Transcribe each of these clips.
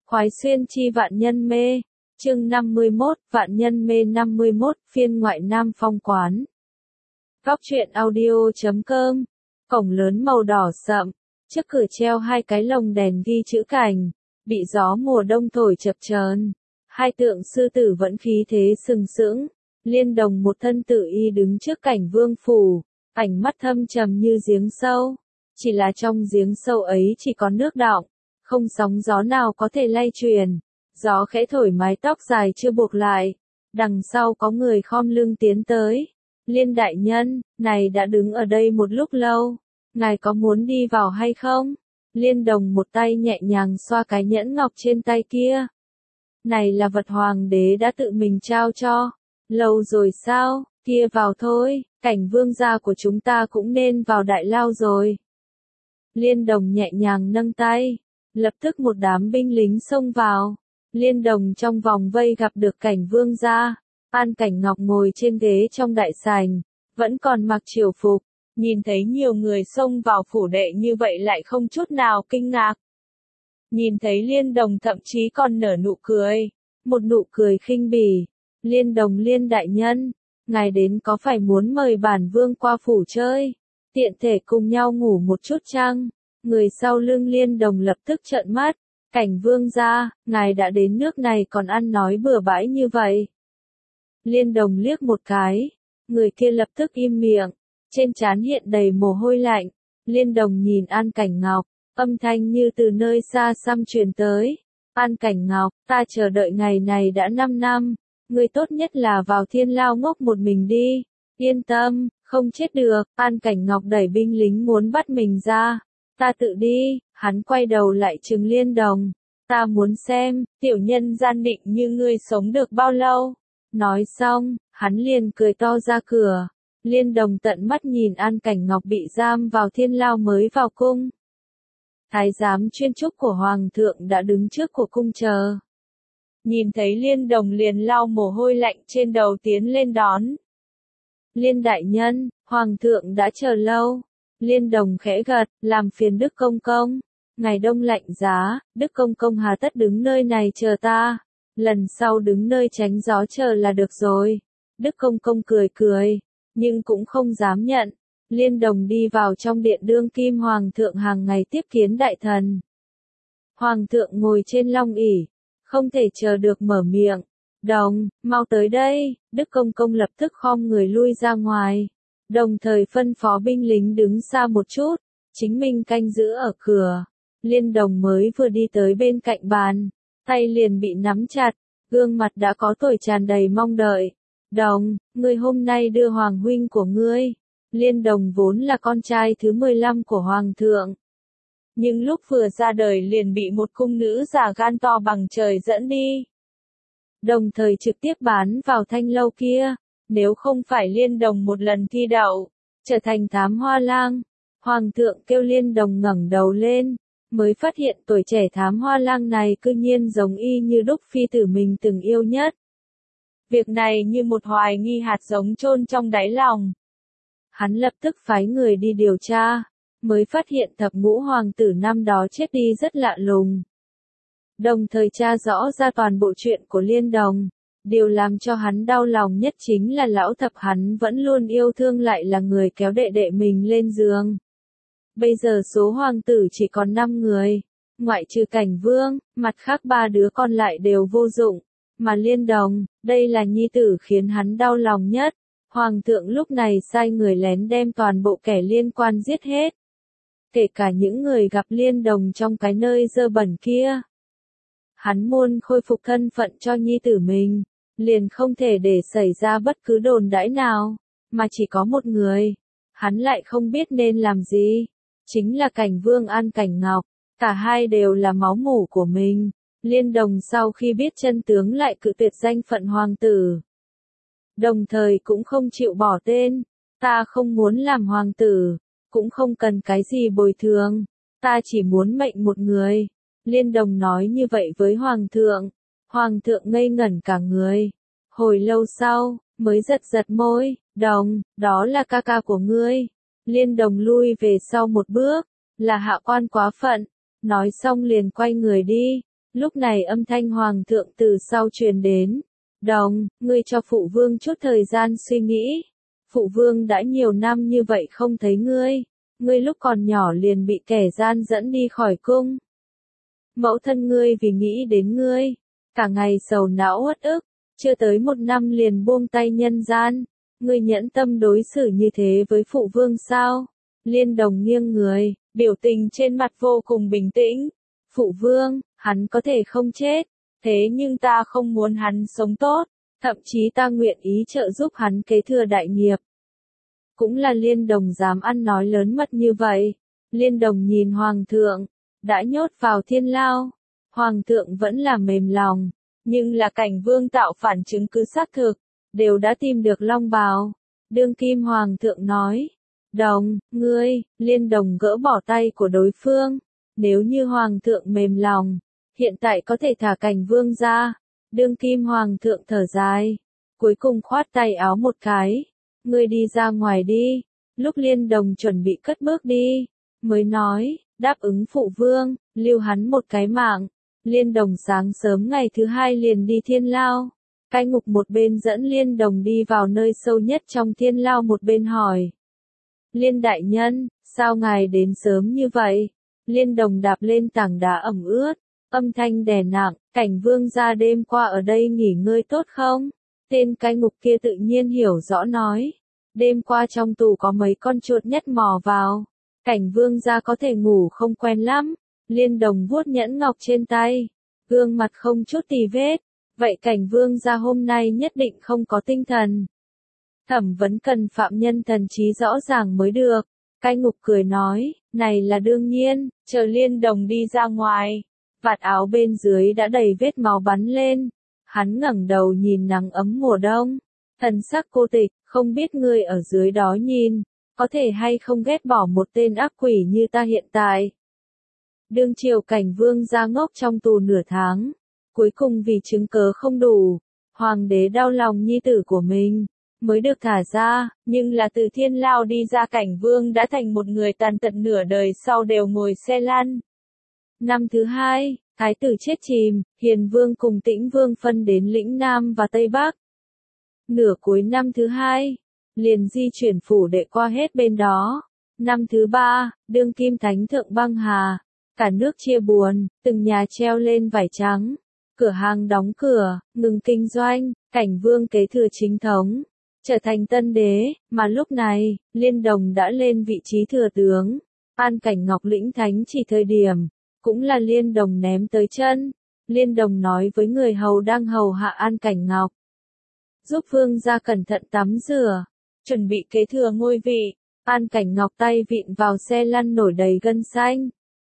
Khoái xuyên chi vạn nhân mê. Chương 51, vạn nhân mê 51, phiên ngoại Nam Phong quán. Góc truyện audio.com. Cổng lớn màu đỏ sậm, trước cửa treo hai cái lồng đèn ghi chữ cảnh, bị gió mùa đông thổi chập chờn. Hai tượng sư tử vẫn khí thế sừng sững, Liên Đồng một thân tự y đứng trước cảnh vương phủ, ánh mắt thâm trầm như giếng sâu. Chỉ là trong giếng sâu ấy chỉ có nước đọng, không sóng gió nào có thể lay truyền. Gió khẽ thổi mái tóc dài chưa buộc lại, đằng sau có người khom lưng tiến tới. Liên đại nhân, này đã đứng ở đây một lúc lâu, ngài có muốn đi vào hay không? Liên Đồng một tay nhẹ nhàng xoa cái nhẫn ngọc trên tay kia. Này là vật hoàng đế đã tự mình trao cho. Lâu rồi sao, kia vào thôi, cảnh vương gia của chúng ta cũng nên vào đại lao rồi. Liên Đồng nhẹ nhàng nâng tay, lập tức một đám binh lính xông vào. Liên Đồng trong vòng vây gặp được cảnh vương gia. An Cảnh Ngọc ngồi trên ghế trong đại sảnh, vẫn còn mặc triều phục, nhìn thấy nhiều người xông vào phủ đệ như vậy lại không chút nào kinh ngạc. Nhìn thấy Liên Đồng thậm chí còn nở nụ cười, một nụ cười khinh bỉ. Liên Đồng Liên đại nhân, ngài đến có phải muốn mời bản vương qua phủ chơi, tiện thể cùng nhau ngủ một chút chăng? Người sau lưng Liên Đồng lập tức trợn mắt. Cảnh vương gia, ngài đã đến nước này còn ăn nói bừa bãi như vậy. Liên Đồng liếc một cái, người kia lập tức im miệng, trên trán hiện đầy mồ hôi lạnh. Liên Đồng nhìn An Cảnh Ngọc, âm thanh như từ nơi xa xăm truyền tới. An Cảnh Ngọc, ta chờ đợi ngày này đã 5 năm, người tốt nhất là vào thiên lao ngốc một mình đi. Yên tâm, không chết được. An Cảnh Ngọc đẩy binh lính muốn bắt mình ra. Ta tự đi. Hắn quay đầu lại trừng Liên Đồng. Ta muốn xem, tiểu nhân gian định như ngươi sống được bao lâu. Nói xong, hắn liền cười to ra cửa. Liên Đồng tận mắt nhìn An Cảnh Ngọc bị giam vào thiên lao mới vào cung. Thái giám chuyên trúc của Hoàng thượng đã đứng trước của cung chờ. Nhìn thấy Liên Đồng liền lau mồ hôi lạnh trên đầu tiến lên đón. Liên đại nhân, Hoàng thượng đã chờ lâu. Liên Đồng khẽ gật, làm phiền Đức Công Công. Ngày đông lạnh giá, Đức Công Công hà tất đứng nơi này chờ ta. Lần sau đứng nơi tránh gió chờ là được rồi. Đức Công Công cười cười, nhưng cũng không dám nhận. Liên Đồng đi vào trong điện đương kim Hoàng thượng hàng ngày tiếp kiến đại thần. Hoàng thượng ngồi trên long ỷ, không thể chờ được mở miệng. Đồng, mau tới đây. Đức Công Công lập tức khom người lui ra ngoài. Đồng thời phân phó binh lính đứng xa một chút, chính mình canh giữ ở cửa. Liên Đồng mới vừa đi tới bên cạnh bàn, tay liền bị nắm chặt, gương mặt đã có tuổi tràn đầy mong đợi. Đồng, ngươi hôm nay đưa hoàng huynh của ngươi. Liên Đồng vốn là con trai thứ 15 của Hoàng thượng. Nhưng lúc vừa ra đời liền bị một cung nữ già gan to bằng trời dẫn đi. Đồng thời trực tiếp bán vào thanh lâu kia. Nếu không phải Liên Đồng một lần thi đậu, trở thành thám hoa lang. Hoàng thượng kêu Liên Đồng ngẩng đầu lên, mới phát hiện tuổi trẻ thám hoa lang này cư nhiên giống y như đúc phi tử mình từng yêu nhất. Việc này như một hoài nghi hạt giống chôn trong đáy lòng. Hắn lập tức phái người đi điều tra, mới phát hiện thập ngũ hoàng tử năm đó chết đi rất lạ lùng. Đồng thời tra rõ ra toàn bộ chuyện của Liên Đồng. Điều làm cho hắn đau lòng nhất chính là lão thập hắn vẫn luôn yêu thương lại là người kéo đệ đệ mình lên giường. Bây giờ số hoàng tử chỉ còn 5 người, ngoại trừ Cảnh Vương, mặt khác 3 đứa còn lại đều vô dụng. Mà Liên Đồng, đây là nhi tử khiến hắn đau lòng nhất. Hoàng thượng lúc này sai người lén đem toàn bộ kẻ liên quan giết hết. Kể cả những người gặp Liên Đồng trong cái nơi dơ bẩn kia. Hắn muốn khôi phục thân phận cho nhi tử mình, liền không thể để xảy ra bất cứ đồn đãi nào, mà chỉ có một người. Hắn lại không biết nên làm gì. Chính là Cảnh Vương An Cảnh Ngọc, cả hai đều là máu mủ của mình. Liên Đồng sau khi biết chân tướng lại cự tuyệt danh phận hoàng tử. Đồng thời cũng không chịu bỏ tên. Ta không muốn làm hoàng tử, cũng không cần cái gì bồi thường. Ta chỉ muốn mệnh một người. Liên Đồng nói như vậy với hoàng thượng. Hoàng thượng ngây ngẩn cả người. Hồi lâu sau, mới giật giật môi. Đồng, đó là ca ca của ngươi. Liên Đồng lui về sau một bước. Là hạ quan quá phận. Nói xong liền quay người đi. Lúc này âm thanh hoàng thượng từ sau truyền đến. Đồng, ngươi cho phụ vương chút thời gian suy nghĩ. Phụ vương đã nhiều năm như vậy không thấy ngươi. Ngươi lúc còn nhỏ liền bị kẻ gian dẫn đi khỏi cung. Mẫu thân ngươi vì nghĩ đến ngươi, cả ngày sầu não uất ức, chưa tới 1 năm liền buông tay nhân gian. Ngươi nhẫn tâm đối xử như thế với phụ vương sao? Liên Đồng nghiêng người, biểu tình trên mặt vô cùng bình tĩnh. Phụ vương, hắn có thể không chết, thế nhưng ta không muốn hắn sống tốt, thậm chí ta nguyện ý trợ giúp hắn kế thừa đại nghiệp. Cũng là Liên Đồng dám ăn nói lớn mật như vậy. Liên Đồng nhìn Hoàng thượng, đã nhốt vào thiên lao. Hoàng thượng vẫn là mềm lòng, nhưng là Cảnh Vương tạo phản chứng cứ xác thực, đều đã tìm được long bào. Đương kim Hoàng thượng nói, Đồng, ngươi, Liên Đồng gỡ bỏ tay của đối phương. Nếu như Hoàng thượng mềm lòng, hiện tại có thể thả Cảnh Vương ra. Đương kim Hoàng thượng thở dài, cuối cùng khoát tay áo một cái. Ngươi đi ra ngoài đi. Lúc Liên Đồng chuẩn bị cất bước đi, mới nói, đáp ứng phụ vương, lưu hắn một cái mạng. Liên Đồng sáng sớm ngày thứ 2 liền đi thiên lao. Cai ngục một bên dẫn Liên Đồng đi vào nơi sâu nhất trong thiên lao, một bên hỏi. Liên đại nhân, sao ngài đến sớm như vậy? Liên Đồng đạp lên tảng đá ẩm ướt, âm thanh đè nặng, Cảnh Vương gia đêm qua ở đây nghỉ ngơi tốt không? Tên cai ngục kia tự nhiên hiểu rõ nói. Đêm qua trong tù có mấy con chuột nhất mò vào. Cảnh Vương gia có thể ngủ không quen lắm. Liên Đồng vuốt nhẫn ngọc trên tay, gương mặt không chút tì vết. Vậy Cảnh Vương gia hôm nay nhất định không có tinh thần. Thẩm vấn cần phạm nhân thần trí rõ ràng mới được. Cai ngục cười nói, này là đương nhiên. Chờ Liên Đồng đi ra ngoài, vạt áo bên dưới đã đầy vết máu bắn lên. Hắn ngẩng đầu nhìn nắng ấm mùa đông, thần sắc cô tịch, không biết ngươi ở dưới đó nhìn, có thể hay không ghét bỏ một tên ác quỷ như ta hiện tại. Đương triều Cảnh Vương gia ngốc trong tù nửa tháng, cuối cùng vì chứng cớ không đủ, hoàng đế đau lòng nhi tử của mình, mới được thả ra, nhưng là từ thiên lao đi ra Cảnh Vương đã thành một người tàn tật, nửa đời sau đều ngồi xe lăn. Năm thứ 2, Thái tử chết chìm, Hiền Vương cùng Tĩnh Vương phân đến lĩnh Nam và Tây Bắc. Nửa cuối năm thứ 2, liền di chuyển phủ đệ qua hết bên đó. Năm thứ 3, đương kim thánh thượng băng hà, cả nước chia buồn, từng nhà treo lên vải trắng, cửa hàng đóng cửa, ngừng kinh doanh. Cảnh Vương kế thừa chính thống, trở thành tân đế, mà lúc này, Liên Đồng đã lên vị trí thừa tướng. An Cảnh Ngọc lĩnh thánh chỉ thời điểm, cũng là Liên Đồng ném tới chân. Liên Đồng nói với người hầu đang hầu hạ An Cảnh Ngọc, giúp vương gia cẩn thận tắm rửa, chuẩn bị kế thừa ngôi vị. An Cảnh Ngọc tay vịn vào xe lăn nổi đầy gân xanh.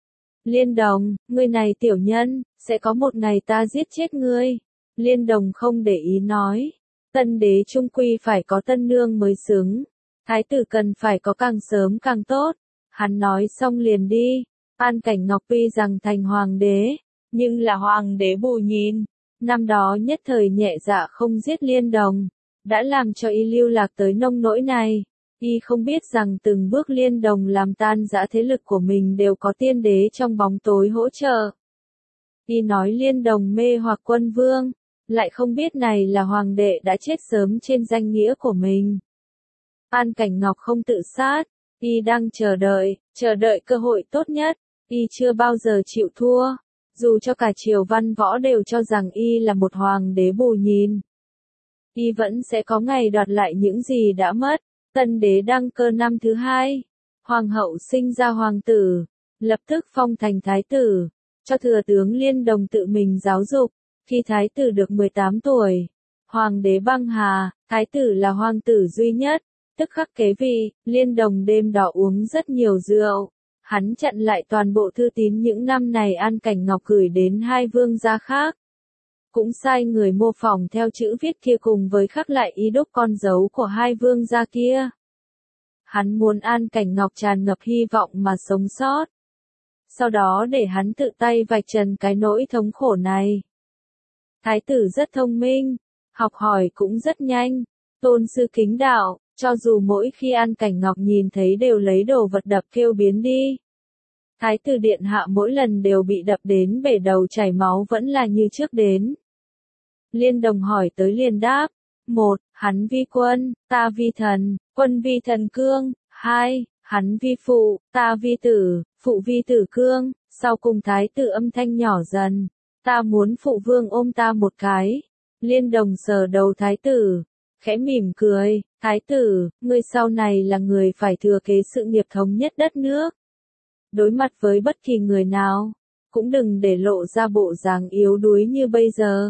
Liên Đồng, ngươi này tiểu nhân, sẽ có một ngày ta giết chết ngươi. Liên Đồng không để ý nói, tân đế trung quy phải có tân nương mới xứng, thái tử cần phải có càng sớm càng tốt. Hắn nói xong liền đi. An Cảnh Ngọc tuy rằng thành hoàng đế, nhưng là hoàng đế bù nhìn. Năm đó nhất thời nhẹ dạ không giết Liên Đồng, đã làm cho y lưu lạc tới nông nỗi này. Y không biết rằng từng bước Liên Đồng làm tan rã thế lực của mình đều có tiên đế trong bóng tối hỗ trợ. Y nói Liên Đồng mê hoặc quân vương, lại không biết này là hoàng đệ đã chết sớm trên danh nghĩa của mình. An Cảnh Ngọc không tự sát, y đang chờ đợi cơ hội tốt nhất. Y chưa bao giờ chịu thua, dù cho cả triều văn võ đều cho rằng y là một hoàng đế bù nhìn. Y vẫn sẽ có ngày đoạt lại những gì đã mất. Tân đế đăng cơ năm thứ 2, hoàng hậu sinh ra hoàng tử, lập tức phong thành thái tử, cho thừa tướng Liên Đồng tự mình giáo dục. Khi thái tử được 18 tuổi, hoàng đế băng hà, thái tử là hoàng tử duy nhất, tức khắc kế vị. Liên Đồng đêm đó uống rất nhiều rượu. Hắn chặn lại toàn bộ thư tín những năm này An Cảnh Ngọc gửi đến 2 vương gia khác. Cũng sai người mô phỏng theo chữ viết kia cùng với khắc lại ý đúc con dấu của 2 vương gia kia. Hắn muốn An Cảnh Ngọc tràn ngập hy vọng mà sống sót. Sau đó để hắn tự tay vạch trần cái nỗi thống khổ này. Thái tử rất thông minh, học hỏi cũng rất nhanh, tôn sư kính đạo. Cho dù mỗi khi An Cảnh Ngọc nhìn thấy đều lấy đồ vật đập kêu biến đi. Thái tử điện hạ mỗi lần đều bị đập đến bể đầu chảy máu vẫn là như trước đến. Liên Đồng hỏi tới liền đáp. 1. Hắn vi quân, ta vi thần, quân vi thần cương. 2. Hắn vi phụ, ta vi tử, phụ vi tử cương. Sau cùng thái tử âm thanh nhỏ dần. Ta muốn phụ vương ôm ta một cái. Liên Đồng sờ đầu thái tử, khẽ mỉm cười. Thái tử, ngươi sau này là người phải thừa kế sự nghiệp thống nhất đất nước. Đối mặt với bất kỳ người nào, cũng đừng để lộ ra bộ dáng yếu đuối như bây giờ.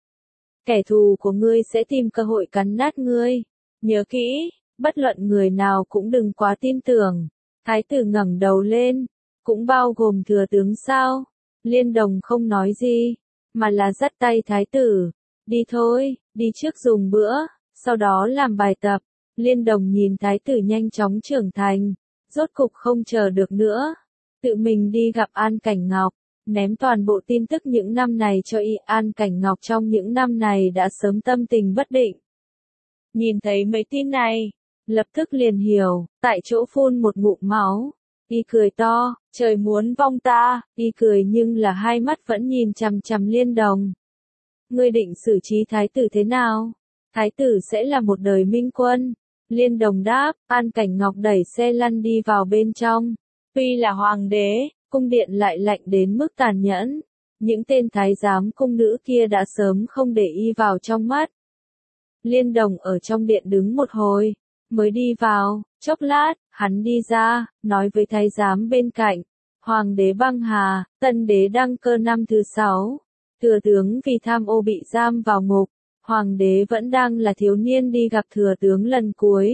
Kẻ thù của ngươi sẽ tìm cơ hội cắn nát ngươi. Nhớ kỹ, bất luận người nào cũng đừng quá tin tưởng. Thái tử ngẩng đầu lên, cũng bao gồm thừa tướng sao? Liên Đồng không nói gì, mà là dắt tay thái tử. Đi thôi, đi trước dùng bữa, sau đó làm bài tập. Liên Đồng nhìn thái tử nhanh chóng trưởng thành, rốt cục không chờ được nữa. Tự mình đi gặp An Cảnh Ngọc, ném toàn bộ tin tức những năm này cho y. An Cảnh Ngọc trong những năm này đã sớm tâm tình bất định. Nhìn thấy mấy tin này, lập tức liền hiểu, tại chỗ phun một ngụm máu. Y cười to, trời muốn vong ta, y cười nhưng là hai mắt vẫn nhìn chằm chằm Liên Đồng. Ngươi định xử trí thái tử thế nào? Thái tử sẽ là một đời minh quân. Liên Đồng đáp. An Cảnh Ngọc đẩy xe lăn đi vào bên trong. Tuy là hoàng đế, cung điện lại lạnh đến mức tàn nhẫn. Những tên thái giám cung nữ kia đã sớm không để y vào trong mắt. Liên Đồng ở trong điện đứng một hồi, mới đi vào. Chốc lát, hắn đi ra, nói với thái giám bên cạnh. Hoàng đế băng hà, tân đế đăng cơ năm thứ 6. Thừa tướng vì tham ô bị giam vào ngục. Hoàng đế vẫn đang là thiếu niên đi gặp thừa tướng lần cuối.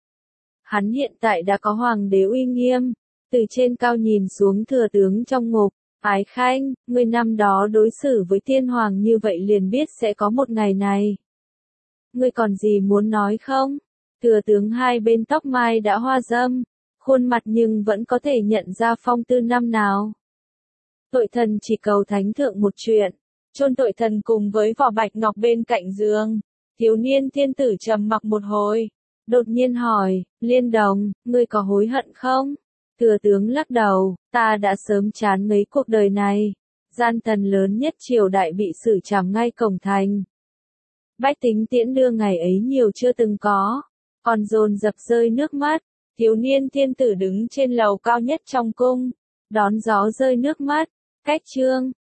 Hắn hiện tại đã có hoàng đế uy nghiêm. Từ trên cao nhìn xuống thừa tướng trong ngục. Ái Khanh, ngươi năm đó đối xử với tiên hoàng như vậy liền biết sẽ có một ngày này. Ngươi còn gì muốn nói không? Thừa tướng hai bên tóc mai đã hoa râm, khuôn mặt nhưng vẫn có thể nhận ra phong tư năm nào. Tội thần chỉ cầu thánh thượng một chuyện, chôn tội thần cùng với vỏ bạch ngọc bên cạnh giường. Thiếu niên thiên tử trầm mặc một hồi, đột nhiên hỏi, Liên Đồng, ngươi có hối hận không? Thừa tướng lắc đầu, ta đã sớm chán ngấy cuộc đời này. Gian thần lớn nhất triều đại bị xử trảm ngay cổng thành. Bách tính tiễn đưa ngày ấy nhiều chưa từng có, còn dồn dập rơi nước mắt. Thiếu niên thiên tử đứng trên lầu cao nhất trong cung, đón gió rơi nước mắt. Cách chương